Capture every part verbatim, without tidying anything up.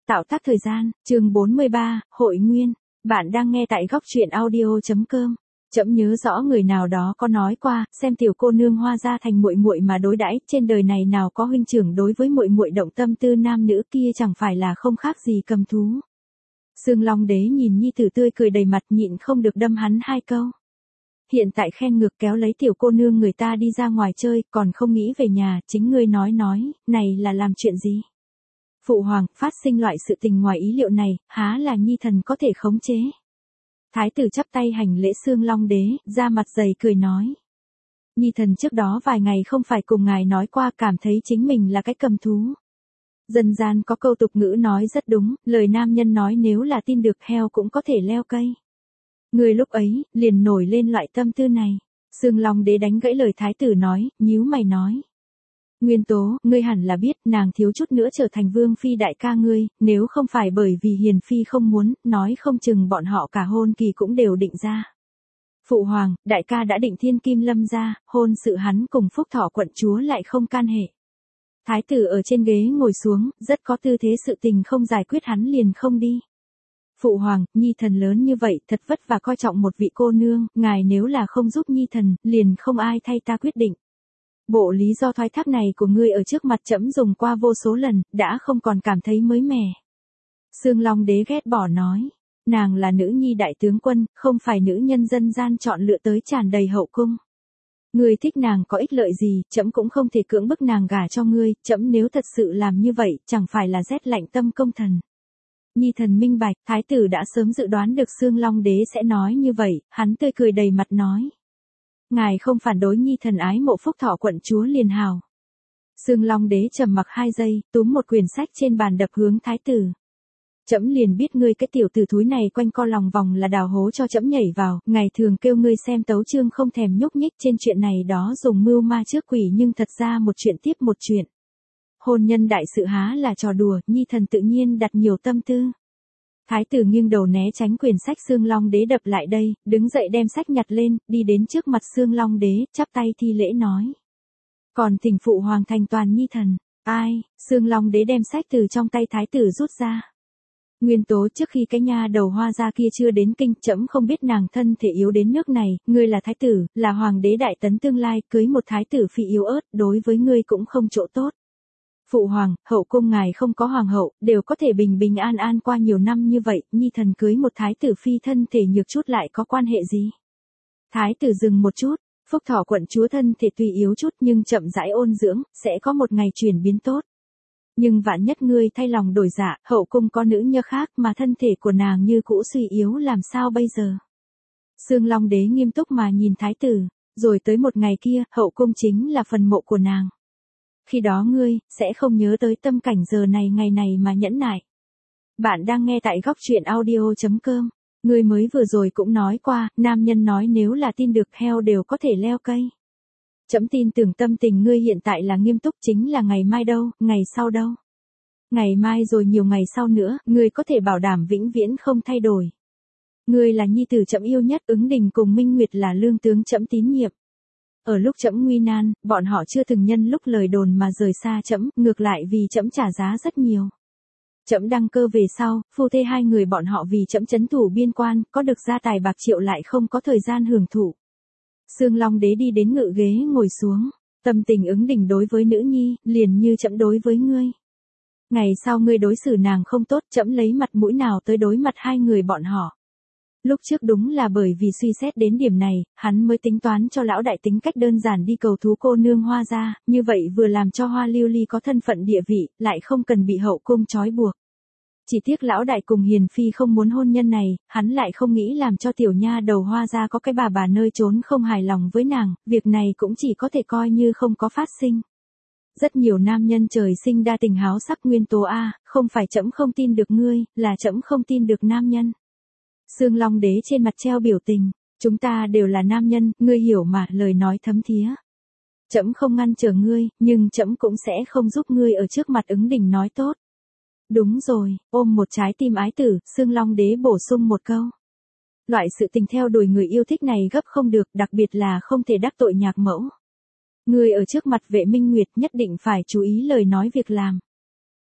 Tạo tác thời gian, chương bốn mươi ba, Hội Nguyên. Bạn đang nghe tại góc truyện audio chấm com. Trẫm nhớ rõ người nào đó có nói qua, xem tiểu cô nương Hoa gia thành muội muội mà đối đãi, trên đời này nào có huynh trưởng đối với muội muội động tâm tư nam nữ kia chẳng phải là không khác gì cầm thú. Sương Long Đế nhìn nhi tử tươi cười đầy mặt nhịn không được đâm hắn hai câu. Hiện tại khen ngược kéo lấy tiểu cô nương người ta đi ra ngoài chơi, còn không nghĩ về nhà, chính ngươi nói nói, này là làm chuyện gì? Phụ hoàng, phát sinh loại sự tình ngoài ý liệu này, há là nhi thần có thể khống chế. Thái tử chắp tay hành lễ Sương Long Đế, ra mặt dày cười nói. Nhi thần trước đó vài ngày không phải cùng ngài nói qua, cảm thấy chính mình là cái cầm thú. Dân gian có câu tục ngữ nói rất đúng, lời nam nhân nói nếu là tin được heo cũng có thể leo cây. Người lúc ấy, liền nổi lên loại tâm tư này. Sương Long Đế đánh gãy lời thái tử nói, nhíu mày nói. Nguyên Tố, ngươi hẳn là biết, nàng thiếu chút nữa trở thành vương phi đại ca ngươi, nếu không phải bởi vì hiền phi không muốn, nói không chừng bọn họ cả hôn kỳ cũng đều định ra. Phụ hoàng, đại ca đã định thiên kim lâm ra, hôn sự hắn cùng Phúc Thọ quận chúa lại không can hệ. Thái tử ở trên ghế ngồi xuống, rất có tư thế sự tình không giải quyết hắn liền không đi. Phụ hoàng, nhi thần lớn như vậy, thật vất vả coi trọng một vị cô nương, ngài nếu là không giúp nhi thần, liền không ai thay ta quyết định. Bộ lý do thoái thác này của ngươi ở trước mặt trẫm dùng qua vô số lần, đã không còn cảm thấy mới mẻ. Sương Long Đế ghét bỏ nói, nàng là nữ nhi đại tướng quân, không phải nữ nhân dân gian chọn lựa tới tràn đầy hậu cung. Ngươi thích nàng có ích lợi gì, trẫm cũng không thể cưỡng bức nàng gả cho ngươi, trẫm nếu thật sự làm như vậy, chẳng phải là rét lạnh tâm công thần. Nhi thần minh bạch, thái tử đã sớm dự đoán được Sương Long Đế sẽ nói như vậy, hắn tươi cười đầy mặt nói. Ngài không phản đối nhi thần ái mộ Phúc Thọ quận chúa liền hào. Sương Long Đế trầm mặc hai giây, túm một quyển sách trên bàn đập hướng thái tử. Trẫm liền biết ngươi cái tiểu tử thúi này quanh co lòng vòng là đào hố cho trẫm nhảy vào, ngày thường kêu ngươi xem tấu chương không thèm nhúc nhích trên chuyện này đó dùng mưu ma trước quỷ nhưng thật ra một chuyện tiếp một chuyện. Hôn nhân đại sự há là trò đùa, nhi thần tự nhiên đặt nhiều tâm tư. Thái tử nghiêng đầu né tránh quyển sách Sương Long Đế đập lại đây, đứng dậy đem sách nhặt lên, đi đến trước mặt Sương Long Đế, chắp tay thi lễ nói. Còn thỉnh phụ hoàng thành toàn nhi thần, ai, Sương Long Đế đem sách từ trong tay thái tử rút ra. Nguyên Tố, trước khi cái nha đầu Hoa gia kia chưa đến kinh, trẫm không biết nàng thân thể yếu đến nước này, ngươi là thái tử, là hoàng đế đại tấn tương lai, cưới một thái tử phi yếu ớt, đối với ngươi cũng không chỗ tốt. Phụ hoàng, hậu cung ngài không có hoàng hậu, đều có thể bình bình an an qua nhiều năm như vậy, nhi thần cưới một thái tử phi thân thể nhược chút lại có quan hệ gì? Thái tử dừng một chút, Phúc Thọ quận chúa thân thể tuy yếu chút nhưng chậm rãi ôn dưỡng, sẽ có một ngày chuyển biến tốt. Nhưng vạn nhất ngươi thay lòng đổi dạ, hậu cung có nữ nhân khác mà thân thể của nàng như cũ suy yếu làm sao bây giờ? Sương Long Đế nghiêm túc mà nhìn thái tử, rồi tới một ngày kia, hậu cung chính là phần mộ của nàng. Khi đó ngươi, sẽ không nhớ tới tâm cảnh giờ này ngày này mà nhẫn nại. Bạn đang nghe tại góc truyện audio chấm com. Ngươi mới vừa rồi cũng nói qua, nam nhân nói nếu là tin được heo đều có thể leo cây. Trẫm tin tưởng tâm tình ngươi hiện tại là nghiêm túc chính là ngày mai đâu, ngày sau đâu. Ngày mai rồi nhiều ngày sau nữa, ngươi có thể bảo đảm vĩnh viễn không thay đổi. Ngươi là nhi tử trẫm yêu nhất, Ứng Đình cùng Minh Nguyệt là lương tướng trẫm tín nhiệm. Ở lúc trẫm nguy nan, bọn họ chưa từng nhân lúc lời đồn mà rời xa trẫm, ngược lại vì trẫm trả giá rất nhiều. Trẫm đăng cơ về sau, phu thê hai người bọn họ vì trẫm trấn thủ biên quan, có được gia tài bạc triệu lại không có thời gian hưởng thụ. Sương Long Đế đi đến ngự ghế ngồi xuống, tâm tình Ứng Đình đối với nữ nhi, liền như trẫm đối với ngươi. Ngày sau ngươi đối xử nàng không tốt, trẫm lấy mặt mũi nào tới đối mặt hai người bọn họ. Lúc trước đúng là bởi vì suy xét đến điểm này, hắn mới tính toán cho lão đại tính cách đơn giản đi cầu thú cô nương Hoa gia, như vậy vừa làm cho Hoa Lưu Ly có thân phận địa vị, lại không cần bị hậu cung trói buộc. Chỉ tiếc lão đại cùng hiền phi không muốn hôn nhân này, hắn lại không nghĩ làm cho tiểu nha đầu Hoa gia có cái bà bà nơi trốn không hài lòng với nàng, việc này cũng chỉ có thể coi như không có phát sinh. Rất nhiều nam nhân trời sinh đa tình háo sắc. Nguyên Tố a, không phải trẫm không tin được ngươi, là trẫm không tin được nam nhân. Sương Long Đế trên mặt treo biểu tình, chúng ta đều là nam nhân, ngươi hiểu mà, lời nói thấm thía. Trẫm không ngăn trở ngươi, nhưng trẫm cũng sẽ không giúp ngươi ở trước mặt Ứng Đình nói tốt. Đúng rồi, ôm một trái tim ái tử, Sương Long Đế bổ sung một câu. Loại sự tình theo đuổi người yêu thích này gấp không được, đặc biệt là không thể đắc tội nhạc mẫu. Ngươi ở trước mặt vệ Minh Nguyệt nhất định phải chú ý lời nói việc làm.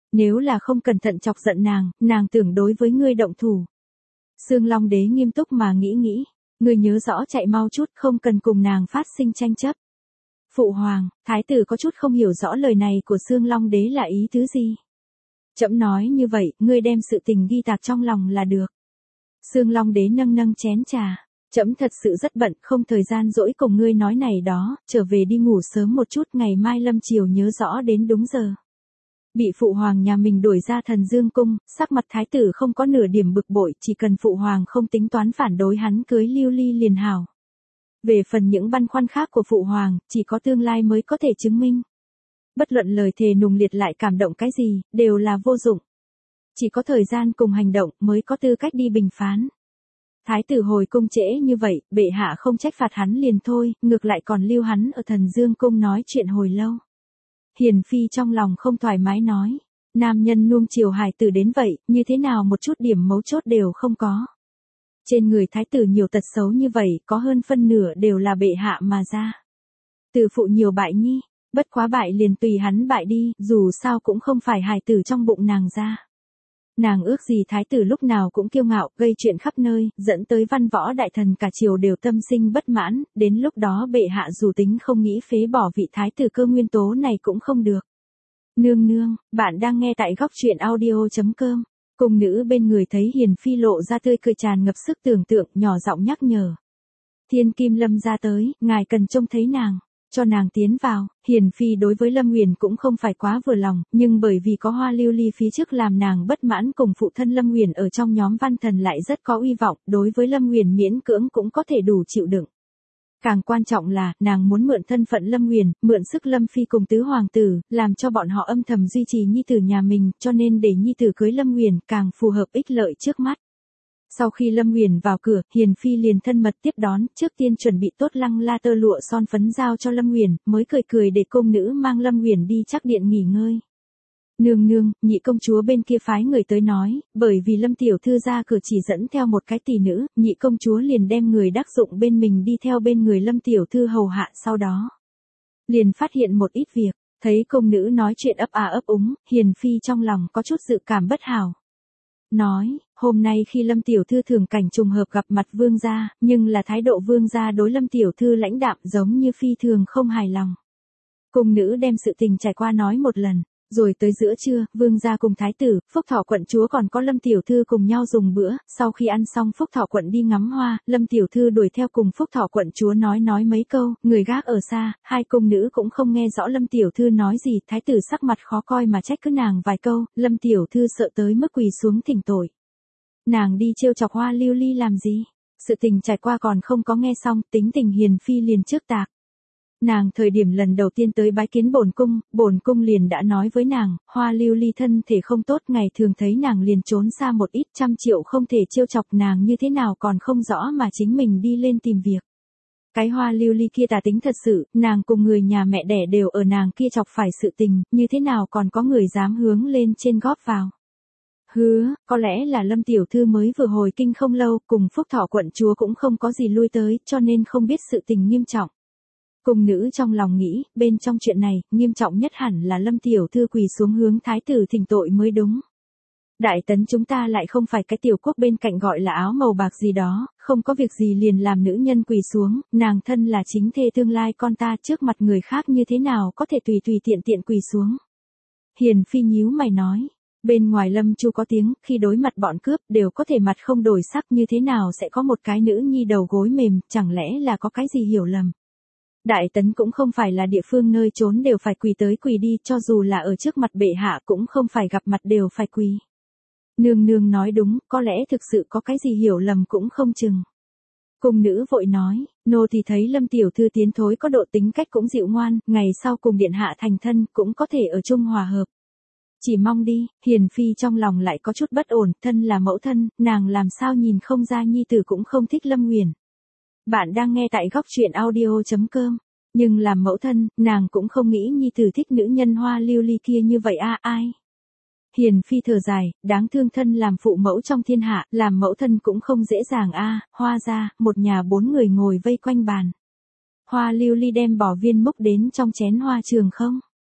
Nếu là không cẩn thận chọc giận nàng, nàng tưởng đối với ngươi động thủ. Sương Long Đế nghiêm túc mà nghĩ nghĩ, ngươi nhớ rõ chạy mau chút, không cần cùng nàng phát sinh tranh chấp. Phụ hoàng, thái tử có chút không hiểu rõ lời này của Sương Long Đế là ý tứ gì. Trẫm nói như vậy, ngươi đem sự tình ghi tạc trong lòng là được. Sương Long Đế nâng nâng chén trà, trẫm thật sự rất bận, không thời gian rỗi cùng ngươi nói này đó, trở về đi ngủ sớm một chút, ngày mai lâm chiều nhớ rõ đến đúng giờ. Bị phụ hoàng nhà mình đuổi ra Thần Dương cung, sắc mặt thái tử không có nửa điểm bực bội, chỉ cần phụ hoàng không tính toán phản đối hắn cưới Lưu Ly liền hảo. Về phần những băn khoăn khác của phụ hoàng, chỉ có tương lai mới có thể chứng minh. Bất luận lời thề nùng liệt lại cảm động cái gì, đều là vô dụng. Chỉ có thời gian cùng hành động mới có tư cách đi bình phán. Thái tử hồi cung trễ như vậy, bệ hạ không trách phạt hắn liền thôi, ngược lại còn lưu hắn ở Thần Dương cung nói chuyện hồi lâu. Hiền phi trong lòng không thoải mái nói, nam nhân nuông chiều hài tử đến vậy, như thế nào một chút điểm mấu chốt đều không có. Trên người thái tử nhiều tật xấu như vậy, có hơn phân nửa đều là bệ hạ mà ra. Từ phụ nhiều bại nhi, bất quá bại liền tùy hắn bại đi, dù sao cũng không phải hài tử trong bụng nàng ra. Nàng ước gì thái tử lúc nào cũng kiêu ngạo, gây chuyện khắp nơi, dẫn tới văn võ đại thần cả triều đều tâm sinh bất mãn, đến lúc đó bệ hạ dù tính không nghĩ phế bỏ vị thái tử cơ nguyên tố này cũng không được. Nương nương, bạn đang nghe tại góc truyện audio chấm com. Cung nữ bên người thấy Hiền phi lộ ra tươi cười tràn ngập sức tưởng tượng, nhỏ giọng nhắc nhở. Thiên Kim Lâm ra tới, ngài cần trông thấy nàng. Cho nàng tiến vào. Hiền phi đối với Lâm Nguyền cũng không phải quá vừa lòng, nhưng bởi vì có Hoa Lưu Ly phía trước làm nàng bất mãn, cùng phụ thân Lâm Nguyền ở trong nhóm văn thần lại rất có uy vọng, đối với Lâm Nguyền miễn cưỡng cũng có thể đủ chịu đựng. Càng quan trọng là, nàng muốn mượn thân phận Lâm Nguyền, mượn sức Lâm phi cùng tứ hoàng tử, làm cho bọn họ âm thầm duy trì nhi tử nhà mình, cho nên để nhi tử cưới Lâm Nguyền càng phù hợp ích lợi trước mắt. Sau khi Lâm Nguyền vào cửa, Hiền phi liền thân mật tiếp đón, trước tiên chuẩn bị tốt lăng la tơ lụa son phấn giao cho Lâm Nguyền, mới cười cười để cung nữ mang Lâm Nguyền đi chắc điện nghỉ ngơi. Nương nương, nhị công chúa bên kia phái người tới nói, bởi vì Lâm tiểu thư ra cửa chỉ dẫn theo một cái tỷ nữ, nhị công chúa liền đem người đắc dụng bên mình đi theo bên người Lâm tiểu thư hầu hạ, sau đó liền phát hiện một ít việc, thấy cung nữ nói chuyện ấp à ấp úng, Hiền phi trong lòng có chút dự cảm bất hảo. Nói, hôm nay khi Lâm tiểu thư thường cảnh trùng hợp gặp mặt vương gia, nhưng là thái độ vương gia đối Lâm tiểu thư lãnh đạm giống như phi thường không hài lòng. Cung nữ đem sự tình trải qua nói một lần, rồi tới giữa trưa, vương gia cùng thái tử, Phúc Thọ quận chúa còn có Lâm tiểu thư cùng nhau dùng bữa, sau khi ăn xong Phúc Thọ quận đi ngắm hoa, Lâm tiểu thư đuổi theo cùng Phúc Thọ quận chúa nói nói mấy câu, người gác ở xa, hai cung nữ cũng không nghe rõ Lâm tiểu thư nói gì, thái tử sắc mặt khó coi mà trách cứ nàng vài câu, Lâm tiểu thư sợ tới mức quỳ xuống thỉnh tội. Nàng đi trêu chọc Hoa Lưu Ly làm gì? Sự tình trải qua còn không có nghe xong, tính tình Hiền phi liền trước tạc. Nàng thời điểm lần đầu tiên tới bái kiến bổn cung, bổn cung liền đã nói với nàng, Hoa Lưu Ly thân thể không tốt, ngày thường thấy nàng liền trốn xa một ít, trăm triệu không thể trêu chọc nàng, như thế nào còn không rõ mà chính mình đi lên tìm việc. Cái Hoa Lưu Ly kia tà tính thật sự, nàng cùng người nhà mẹ đẻ đều ở nàng kia chọc phải sự tình, như thế nào còn có người dám hướng lên trên góp vào. Hứa, có lẽ là Lâm tiểu thư mới vừa hồi kinh không lâu, cùng Phúc Thọ quận chúa cũng không có gì lui tới, cho nên không biết sự tình nghiêm trọng. Cung nữ trong lòng nghĩ, bên trong chuyện này, nghiêm trọng nhất hẳn là Lâm tiểu thư quỳ xuống hướng thái tử thỉnh tội mới đúng. Đại tấn chúng ta lại không phải cái tiểu quốc bên cạnh gọi là áo màu bạc gì đó, không có việc gì liền làm nữ nhân quỳ xuống, nàng thân là chính thê tương lai con ta, trước mặt người khác như thế nào có thể tùy tùy tiện tiện quỳ xuống. Hiền phi nhíu mày nói. Bên ngoài Lâm Chu có tiếng, khi đối mặt bọn cướp đều có thể mặt không đổi sắc, như thế nào sẽ có một cái nữ nhi đầu gối mềm, chẳng lẽ là có cái gì hiểu lầm. Đại tấn cũng không phải là địa phương nơi trốn đều phải quỳ tới quỳ đi, cho dù là ở trước mặt bệ hạ cũng không phải gặp mặt đều phải quỳ. Nương nương nói đúng, có lẽ thực sự có cái gì hiểu lầm cũng không chừng. Cung nữ vội nói, nô thì thấy Lâm tiểu thư tiến thối có độ tính cách cũng dịu ngoan, ngày sau cùng điện hạ thành thân cũng có thể ở chung hòa hợp. Chỉ mong đi. Hiền phi trong lòng lại có chút bất ổn, thân là mẫu thân, nàng làm sao nhìn không ra nhi tử cũng không thích Lâm Nguyền. Bạn đang nghe tại góc truyện audio chấm com. Nhưng làm mẫu thân, nàng cũng không nghĩ nhi tử thích nữ nhân Hoa Lưu Ly kia như vậy a à, ai. Hiền phi thở dài, đáng thương thân làm phụ mẫu trong thiên hạ, làm mẫu thân cũng không dễ dàng a à, Hoa ra, một nhà bốn người ngồi vây quanh bàn. Hoa Lưu Ly đem bỏ viên mốc đến trong chén hoa trường không?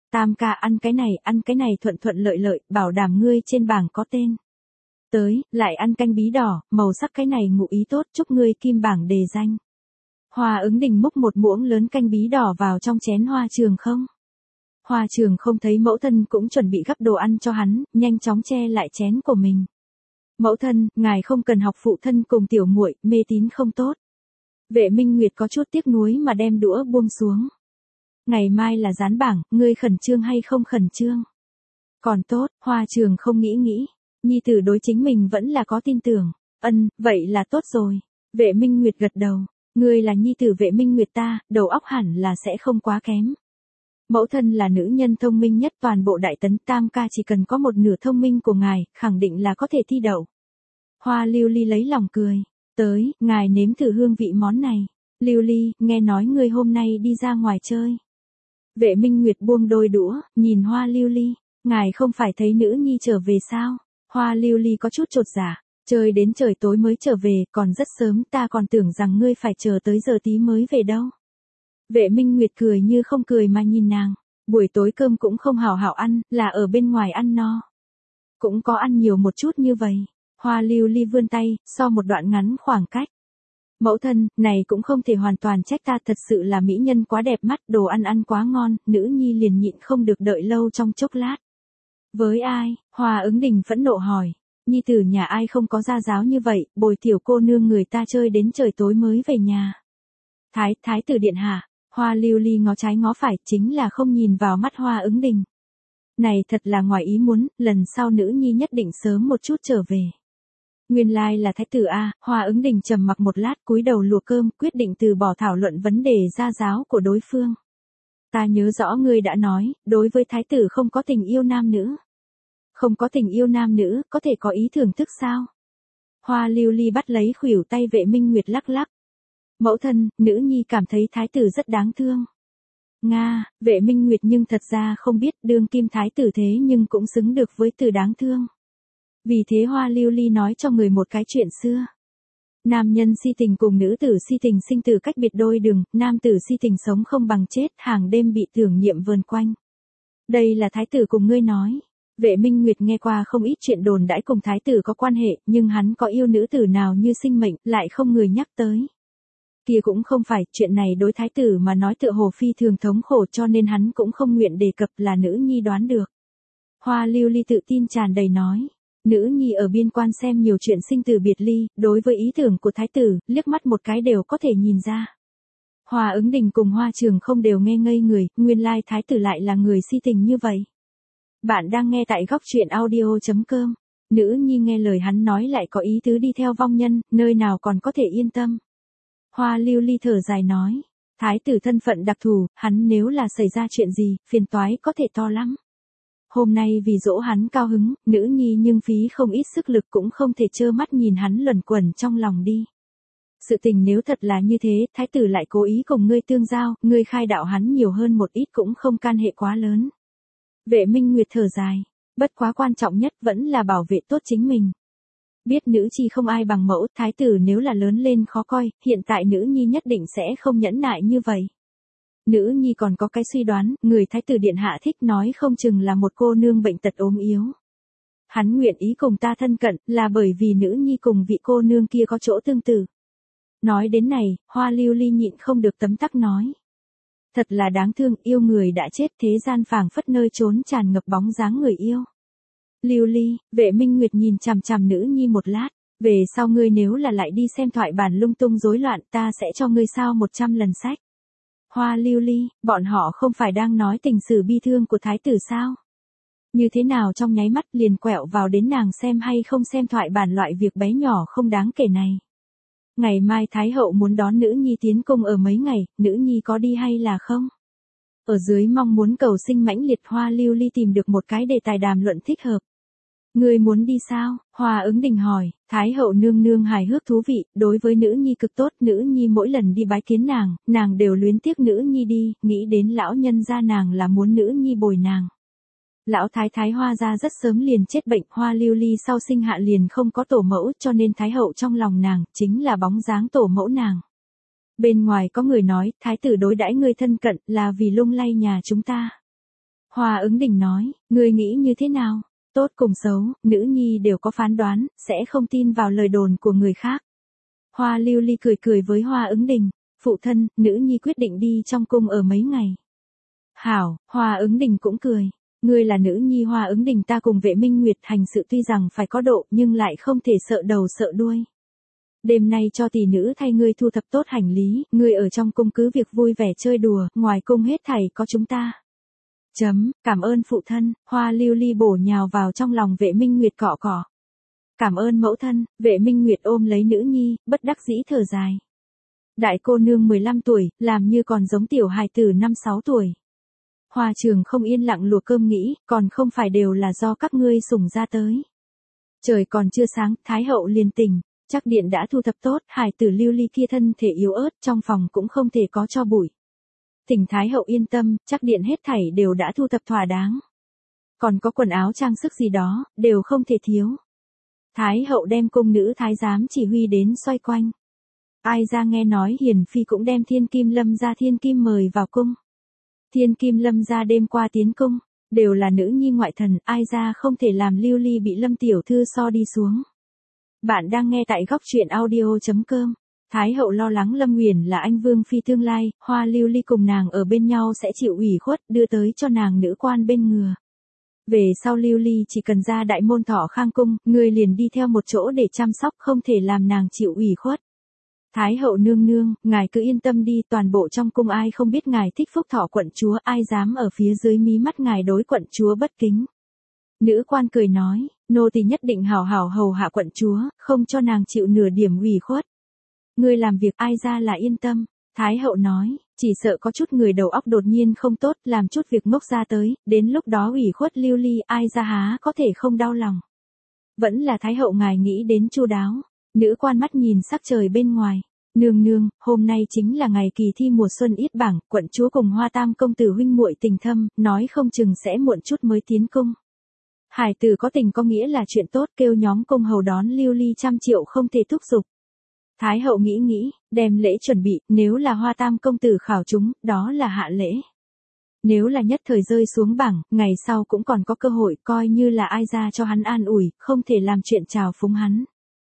Tam ca ăn cái này, ăn cái này thuận thuận lợi lợi, bảo đảm ngươi trên bảng có tên. Tới, lại ăn canh bí đỏ, màu sắc cái này ngụ ý tốt, chúc ngươi kim bảng đề danh. Hoa ứng đình múc một muỗng lớn canh bí đỏ vào trong chén Hoa Trường không. Hoa Trường không thấy mẫu thân cũng chuẩn bị gắp đồ ăn cho hắn, nhanh chóng che lại chén của mình. Mẫu thân, ngài không cần học phụ thân cùng tiểu muội, mê tín không tốt. Vệ Minh Nguyệt có chút tiếc nuối mà đem đũa buông xuống. Ngày mai là dán bảng, ngươi khẩn trương hay không khẩn trương? Còn tốt, Hoa Trường không nghĩ nghĩ. Nhi tử đối chính mình vẫn là có tin tưởng. Ân, vậy là tốt rồi. Vệ Minh Nguyệt gật đầu. Ngươi là nhi tử Vệ Minh Nguyệt ta, đầu óc hẳn là sẽ không quá kém. Mẫu thân là nữ nhân thông minh nhất toàn bộ Đại Tấn, Tam ca chỉ cần có một nửa thông minh của ngài, khẳng định là có thể thi đậu. Hoa Lưu Ly lấy lòng cười. Tới, ngài nếm thử hương vị món này. Lưu Ly, nghe nói ngươi hôm nay đi ra ngoài chơi. Vệ Minh Nguyệt buông đôi đũa, nhìn Hoa Lưu Ly. Ngài không phải thấy nữ nhi trở về sao? Hoa Lưu Ly có chút chột dạ. Chơi đến trời tối mới trở về, còn rất sớm, ta còn tưởng rằng ngươi phải chờ tới giờ tí mới về đâu. Vệ Minh Nguyệt cười như không cười mà nhìn nàng. Buổi tối cơm cũng không hảo hảo ăn, là ở bên ngoài ăn no. Cũng có ăn nhiều một chút như vậy. Hoa Lưu Ly vươn tay, so một đoạn ngắn khoảng cách. Mẫu thân, này cũng không thể hoàn toàn trách ta, thật sự là mỹ nhân quá đẹp mắt, đồ ăn ăn quá ngon, nữ nhi liền nhịn không được đợi lâu trong chốc lát. Với ai? Hoa ứng đình phẫn nộ hỏi. Nhi tử nhà ai không có gia giáo như vậy, bồi tiểu cô nương người ta chơi đến trời tối mới về nhà. Thái, thái tử điện hạ. Hoa Lưu Ly ngó trái ngó phải, chính là không nhìn vào mắt Hoa ứng đình. Này thật là ngoài ý muốn, lần sau nữ nhi nhất định sớm một chút trở về. Nguyên lai là thái tử a. Hoa ứng đình trầm mặc một lát, cúi đầu luộc cơm, quyết định từ bỏ thảo luận vấn đề gia giáo của đối phương. Ta nhớ rõ ngươi đã nói, đối với thái tử không có tình yêu nam nữ. Không có tình yêu nam nữ, có thể có ý thưởng thức sao? Hoa Lưu Ly bắt lấy khuỷu tay Vệ Minh Nguyệt lắc lắc. Mẫu thân, nữ nhi cảm thấy thái tử rất đáng thương. Nga, Vệ Minh Nguyệt nhưng thật ra không biết đương kim thái tử thế nhưng cũng xứng được với từ đáng thương. Vì thế Hoa Lưu Ly nói cho người một cái chuyện xưa. Nam nhân si tình cùng nữ tử si tình sinh từ cách biệt đôi đường, nam tử si tình sống không bằng chết, hàng đêm bị tưởng niệm vờn quanh. Đây là thái tử cùng ngươi nói. Vệ Minh Nguyệt nghe qua không ít chuyện đồn đãi cùng thái tử có quan hệ, nhưng hắn có yêu nữ tử nào như sinh mệnh, lại không người nhắc tới. Kia cũng không phải, chuyện này đối thái tử mà nói tựa hồ phi thường thống khổ, cho nên hắn cũng không nguyện đề cập, là nữ nhi đoán được. Hoa Lưu Ly tự tin tràn đầy nói. Nữ nhi ở biên quan xem nhiều chuyện sinh từ biệt ly, đối với ý tưởng của thái tử, liếc mắt một cái đều có thể nhìn ra. Hoa ứng đình cùng Hoa Trường không đều nghe ngây người, nguyên lai thái tử lại là người si tình như vậy. Bạn đang nghe tại góc truyện audio chấm com. Nữ nhi nghe lời hắn nói lại có ý tứ đi theo vong nhân, nơi nào còn có thể yên tâm. Hoa Lưu Ly thở dài nói. Thái tử thân phận đặc thù, hắn nếu là xảy ra chuyện gì, phiền toái có thể to lắm. Hôm nay vì dỗ hắn cao hứng, nữ nhi nhưng phí không ít sức lực cũng không thể trơ mắt nhìn hắn luẩn quẩn trong lòng đi. Sự tình nếu thật là như thế, thái tử lại cố ý cùng ngươi tương giao, ngươi khai đạo hắn nhiều hơn một ít cũng không can hệ quá lớn. Vệ Minh Nguyệt thở dài, bất quá quan trọng nhất vẫn là bảo vệ tốt chính mình. Biết nữ chi không ai bằng mẫu, thái tử nếu là lớn lên khó coi, hiện tại nữ nhi nhất định sẽ không nhẫn nại như vậy. Nữ nhi còn có cái suy đoán, người thái tử điện hạ thích nói không chừng là một cô nương bệnh tật ốm yếu. Hắn nguyện ý cùng ta thân cận, là bởi vì nữ nhi cùng vị cô nương kia có chỗ tương tự. Nói đến này, Hoa Lưu Ly nhịn không được tấm tắc nói. Thật là đáng thương, yêu người đã chết, thế gian phảng phất nơi trốn tràn ngập bóng dáng người yêu. Lưu Ly, Vệ Minh Nguyệt nhìn chằm chằm nữ nhi một lát, về sau ngươi nếu là lại đi xem thoại bản lung tung rối loạn, ta sẽ cho ngươi sao một trăm lần sách. Hoa Lưu Ly, bọn họ không phải đang nói tình sử bi thương của thái tử sao? Như thế nào trong nháy mắt liền quẹo vào đến nàng xem hay không xem thoại bản loại việc bé nhỏ không đáng kể này. Ngày mai Thái hậu muốn đón nữ nhi tiến cung ở mấy ngày, nữ nhi có đi hay là không? Ở dưới mong muốn cầu sinh mãnh liệt, Hoa Lưu Ly tìm được một cái đề tài đàm luận thích hợp. Ngươi muốn đi sao? Hoa ứng đình hỏi. Thái hậu nương nương hài hước thú vị, đối với nữ nhi cực tốt, nữ nhi mỗi lần đi bái kiến nàng, nàng đều luyến tiếc nữ nhi đi, nghĩ đến lão nhân gia nàng là muốn nữ nhi bồi nàng. Lão thái thái Hoa gia rất sớm liền chết bệnh, Hoa Lưu Ly sau sinh hạ liền không có tổ mẫu, cho nên thái hậu trong lòng nàng chính là bóng dáng tổ mẫu nàng. Bên ngoài có người nói, thái tử đối đãi ngươi thân cận là vì lung lay nhà chúng ta. Hoa ứng đình nói, ngươi nghĩ như thế nào? Tốt cùng xấu, nữ nhi đều có phán đoán, sẽ không tin vào lời đồn của người khác. Hoa Lưu Ly cười cười với Hoa ứng đình, phụ thân, nữ nhi quyết định đi trong cung ở mấy ngày. Hảo, Hoa ứng đình cũng cười. Ngươi là nữ nhi Hoa ứng đình, ta cùng Vệ Minh Nguyệt hành sự tuy rằng phải có độ nhưng lại không thể sợ đầu sợ đuôi. Đêm nay cho tỷ nữ thay ngươi thu thập tốt hành lý, ngươi ở trong cung cứ việc vui vẻ chơi đùa, ngoài cung hết thảy có chúng ta. Chấm, cảm ơn phụ thân, Hoa Lưu Ly bổ nhào vào trong lòng Vệ Minh Nguyệt cọ cọ. Cảm ơn mẫu thân, Vệ Minh Nguyệt ôm lấy nữ nhi, bất đắc dĩ thở dài. Đại cô nương mười lăm tuổi, làm như còn giống tiểu hài tử năm sáu tuổi. Hoa Trường không yên lặng luộc cơm nghĩ, còn không phải đều là do các ngươi sủng ra tới. Trời còn chưa sáng, Thái hậu liền tỉnh, chắc điện đã thu thập tốt, hài tử Lưu Ly kia thân thể yếu ớt, trong phòng cũng không thể có cho bụi. Tỉnh Thái hậu yên tâm, chắc điện hết thảy đều đã thu thập thỏa đáng. Còn có quần áo trang sức gì đó, đều không thể thiếu. Thái hậu đem cung nữ thái giám chỉ huy đến xoay quanh. Ai ra nghe nói Hiền Phi cũng đem Thiên Kim Lâm ra Thiên Kim mời vào cung. Thiên Kim Lâm ra đêm qua tiến cung, đều là nữ nhi ngoại thần, ai ra không thể làm Lưu Ly bị Lâm tiểu thư so đi xuống. Bạn đang nghe tại góc truyện audio chấm com. Thái hậu lo lắng Lâm Nguyền là anh Vương Phi tương lai, Hoa Lưu Ly cùng nàng ở bên nhau sẽ chịu ủy khuất, đưa tới cho nàng nữ quan bên ngừa. Về sau Lưu Ly chỉ cần ra đại môn Thọ Khang cung, người liền đi theo một chỗ để chăm sóc, không thể làm nàng chịu ủy khuất. Thái hậu nương nương, ngài cứ yên tâm đi, toàn bộ trong cung ai không biết ngài thích Phúc Thọ quận chúa, ai dám ở phía dưới mí mắt ngài đối quận chúa bất kính. Nữ quan cười nói, nô tỳ nhất định hảo hảo hầu hạ quận chúa, không cho nàng chịu nửa điểm ủy khuất. Ngươi làm việc ai ra là yên tâm, Thái hậu nói, chỉ sợ có chút người đầu óc đột nhiên không tốt, làm chút việc ngốc ra tới, đến lúc đó ủy khuất Lưu Ly, ai ra há có thể không đau lòng. Vẫn là Thái hậu ngài nghĩ đến chu đáo. Nữ quan mắt nhìn sắc trời bên ngoài. Nương nương, hôm nay chính là ngày kỳ thi mùa xuân yết bảng, quận chúa cùng Hoa Tam công tử huynh muội tình thâm, nói không chừng sẽ muộn chút mới tiến cung. Hải tử có tình có nghĩa là chuyện tốt, kêu nhóm công hầu đón Lưu Ly trăm triệu không thể thúc giục. Thái hậu nghĩ nghĩ, đem lễ chuẩn bị, nếu là Hoa Tam công tử khảo chúng, đó là hạ lễ. Nếu là nhất thời rơi xuống bảng, ngày sau cũng còn có cơ hội, coi như là ai ra cho hắn an ủi, không thể làm chuyện trào phúng hắn.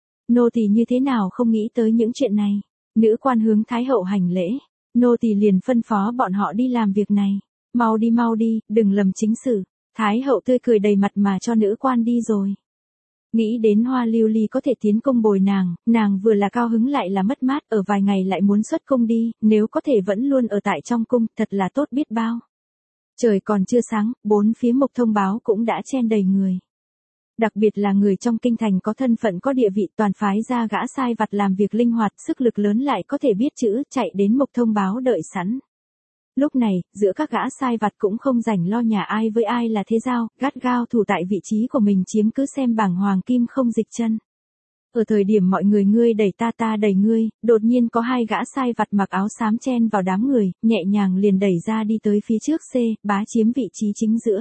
Nô tỳ như thế nào không nghĩ tới những chuyện này. Nữ quan hướng Thái hậu hành lễ. Nô tỳ liền phân phó bọn họ đi làm việc này. Mau đi mau đi, đừng lầm chính sự. Thái hậu tươi cười đầy mặt mà cho nữ quan đi rồi. Nghĩ đến Hoa Lưu Ly có thể tiến cung bồi nàng, nàng vừa là cao hứng lại là mất mát, ở vài ngày lại muốn xuất cung đi, nếu có thể vẫn luôn ở tại trong cung, thật là tốt biết bao. Trời còn chưa sáng, bốn phía mục thông báo cũng đã chen đầy người. Đặc biệt là người trong kinh thành có thân phận có địa vị, toàn phái ra gã sai vặt làm việc linh hoạt, sức lực lớn lại có thể biết chữ, chạy đến mục thông báo đợi sẵn. Lúc này, giữa các gã sai vặt cũng không rảnh lo nhà ai với ai là thế giao, gắt gao thủ tại vị trí của mình chiếm cứ xem bảng hoàng kim không dịch chân. Ở thời điểm mọi người ngươi đẩy ta ta đẩy ngươi, đột nhiên có hai gã sai vặt mặc áo xám chen vào đám người, nhẹ nhàng liền đẩy ra đi tới phía trước C, bá chiếm vị trí chính giữa.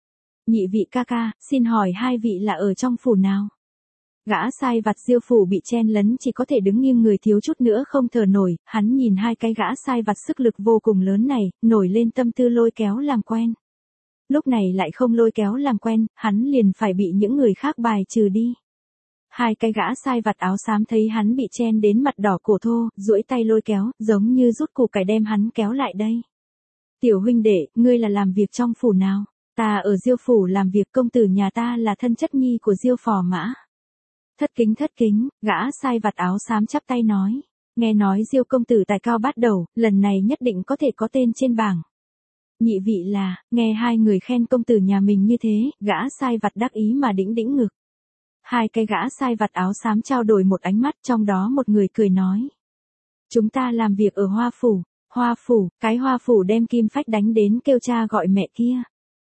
Nhị vị ca ca, xin hỏi hai vị là ở trong phủ nào? Gã sai vặt Diêu phủ bị chen lấn chỉ có thể đứng nghiêng người thiếu chút nữa không thở nổi, hắn nhìn hai cái gã sai vặt sức lực vô cùng lớn này, nổi lên tâm tư lôi kéo làm quen. Lúc này lại không lôi kéo làm quen, hắn liền phải bị những người khác bài trừ đi. Hai cái gã sai vặt áo xám thấy hắn bị chen đến mặt đỏ cổ thô, duỗi tay lôi kéo, giống như rút củ cải đem hắn kéo lại đây. Tiểu huynh đệ, ngươi là làm việc trong phủ nào? Ta ở Diêu phủ làm việc, công tử nhà ta là thân chất nhi của Diêu phò mã. Thất kính thất kính, gã sai vặt áo xám chắp tay nói. Nghe nói Diêu công tử tài cao bát đầu, lần này nhất định có thể có tên trên bảng. Nhị vị là, nghe hai người khen công tử nhà mình như thế, gã sai vặt đắc ý mà đĩnh đĩnh ngực. Hai cái gã sai vặt áo xám trao đổi một ánh mắt, trong đó một người cười nói. Chúng ta làm việc ở Hoa phủ, Hoa phủ, cái Hoa phủ đem Kim Phách đánh đến kêu cha gọi mẹ kia.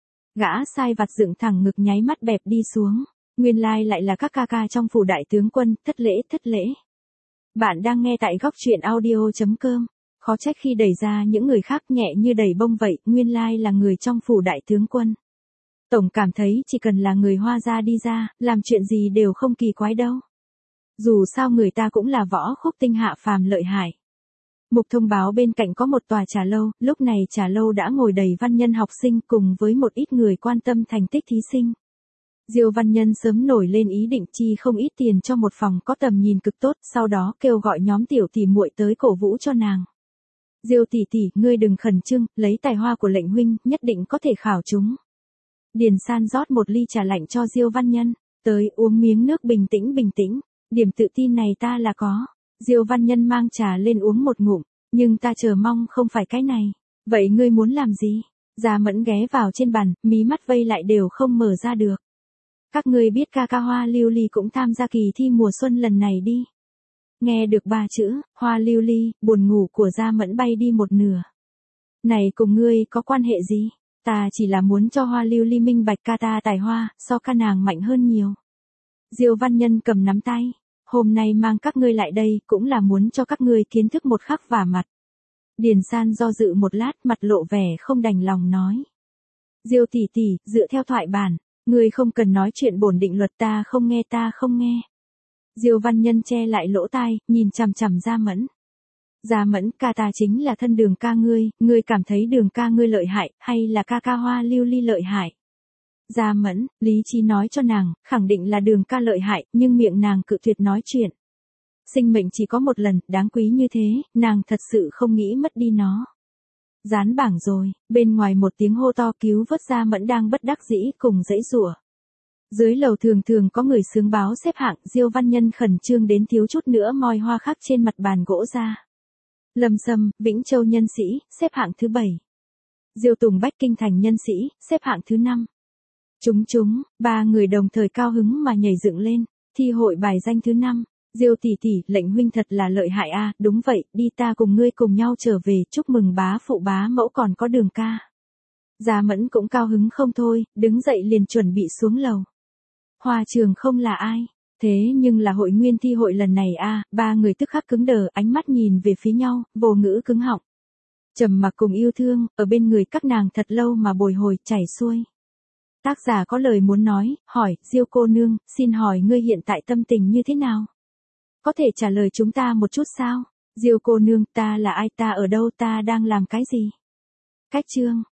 Gã sai vặt dựng thẳng ngực nháy mắt bẹp đi xuống. Nguyên lai lại là các ca ca trong phủ đại tướng quân, thất lễ thất lễ. Bạn đang nghe tại góc truyện audio chấm com. Khó trách khi đẩy ra những người khác nhẹ như đẩy bông vậy, nguyên lai là người trong phủ đại tướng quân. Tổng cảm thấy chỉ cần là người Hoa gia đi ra, làm chuyện gì đều không kỳ quái đâu. Dù sao người ta cũng là võ khúc tinh hạ phàm lợi hại. Mục thông báo bên cạnh có một tòa trà lâu, lúc này trà lâu đã ngồi đầy văn nhân học sinh cùng với một ít người quan tâm thành tích thí sinh. Diêu Văn Nhân sớm nổi lên ý định chi không ít tiền cho một phòng có tầm nhìn cực tốt, sau đó kêu gọi nhóm tiểu tỷ muội tới cổ vũ cho nàng. Diêu tỷ tỷ, ngươi đừng khẩn trương, lấy tài hoa của lệnh huynh, nhất định có thể khảo chúng. Điền San rót một ly trà lạnh cho Diêu Văn Nhân, tới uống miếng nước bình tĩnh bình tĩnh, điểm tự tin này ta là có. Diêu Văn Nhân mang trà lên uống một ngụm, nhưng ta chờ mong không phải cái này. Vậy ngươi muốn làm gì? Gia Mẫn ghé vào trên bàn, mí mắt vây lại đều không mở ra được. Các ngươi biết ca ca Hoa Lưu Ly cũng tham gia kỳ thi mùa xuân lần này đi. Nghe được ba chữ, Hoa Lưu Ly, buồn ngủ của Gia Mẫn bay đi một nửa. Này cùng ngươi có quan hệ gì? Ta chỉ là muốn cho Hoa Lưu Ly minh bạch ca ta tài hoa, so ca nàng mạnh hơn nhiều. Diêu Văn Nhân cầm nắm tay. Hôm nay mang các ngươi lại đây cũng là muốn cho các ngươi kiến thức một khắc vả mặt. Điền San do dự một lát, mặt lộ vẻ không đành lòng nói. Diêu tỷ tỷ, dựa theo thoại bản, ngươi không cần nói chuyện bổn định luật, ta không nghe ta không nghe. Diêu Văn Nhân che lại lỗ tai, nhìn chằm chằm Gia Mẫn. Gia Mẫn, ca ta chính là thân Đường ca ngươi, ngươi cảm thấy Đường ca ngươi lợi hại, hay là ca ca Hoa Lưu Ly lợi hại? Gia Mẫn, lý trí nói cho nàng, khẳng định là Đường ca lợi hại, nhưng miệng nàng cự tuyệt nói chuyện. Sinh mệnh chỉ có một lần, đáng quý như thế, nàng thật sự không nghĩ mất đi nó. Dán bảng rồi, bên ngoài một tiếng hô to cứu vớt Gia Mẫn đang bất đắc dĩ cùng dãy giụa. Dưới lầu thường thường có người sướng báo xếp hạng, Diêu Văn Nhân khẩn trương đến thiếu chút nữa moi hoa khắc trên mặt bàn gỗ ra. Lâm Sâm, Vĩnh Châu nhân sĩ, xếp hạng thứ bảy. Diêu Tùng Bách Kinh Thành nhân sĩ, xếp hạng thứ năm. Chúng chúng, ba người đồng thời cao hứng mà nhảy dựng lên, thi hội bài danh thứ năm. Diêu tỷ tỷ, lệnh huynh thật là lợi hại a, à, đúng vậy, đi ta cùng ngươi cùng nhau trở về, chúc mừng bá phụ bá mẫu còn có Đường ca. Gia Mẫn cũng cao hứng không thôi, đứng dậy liền chuẩn bị xuống lầu. Hoa Trường không là ai, thế nhưng là hội nguyên thi hội lần này a, à, ba người tức khắc cứng đờ, ánh mắt nhìn về phía nhau, vô ngữ cứng họng. Trầm mặc cùng yêu thương, ở bên người các nàng thật lâu mà bồi hồi chảy xuôi. Tác giả có lời muốn nói, hỏi, Diêu cô nương, xin hỏi ngươi hiện tại tâm tình như thế nào? Có thể trả lời chúng ta một chút sao? Diêu cô nương, ta là ai, ta ở đâu, ta đang làm cái gì? Cách chương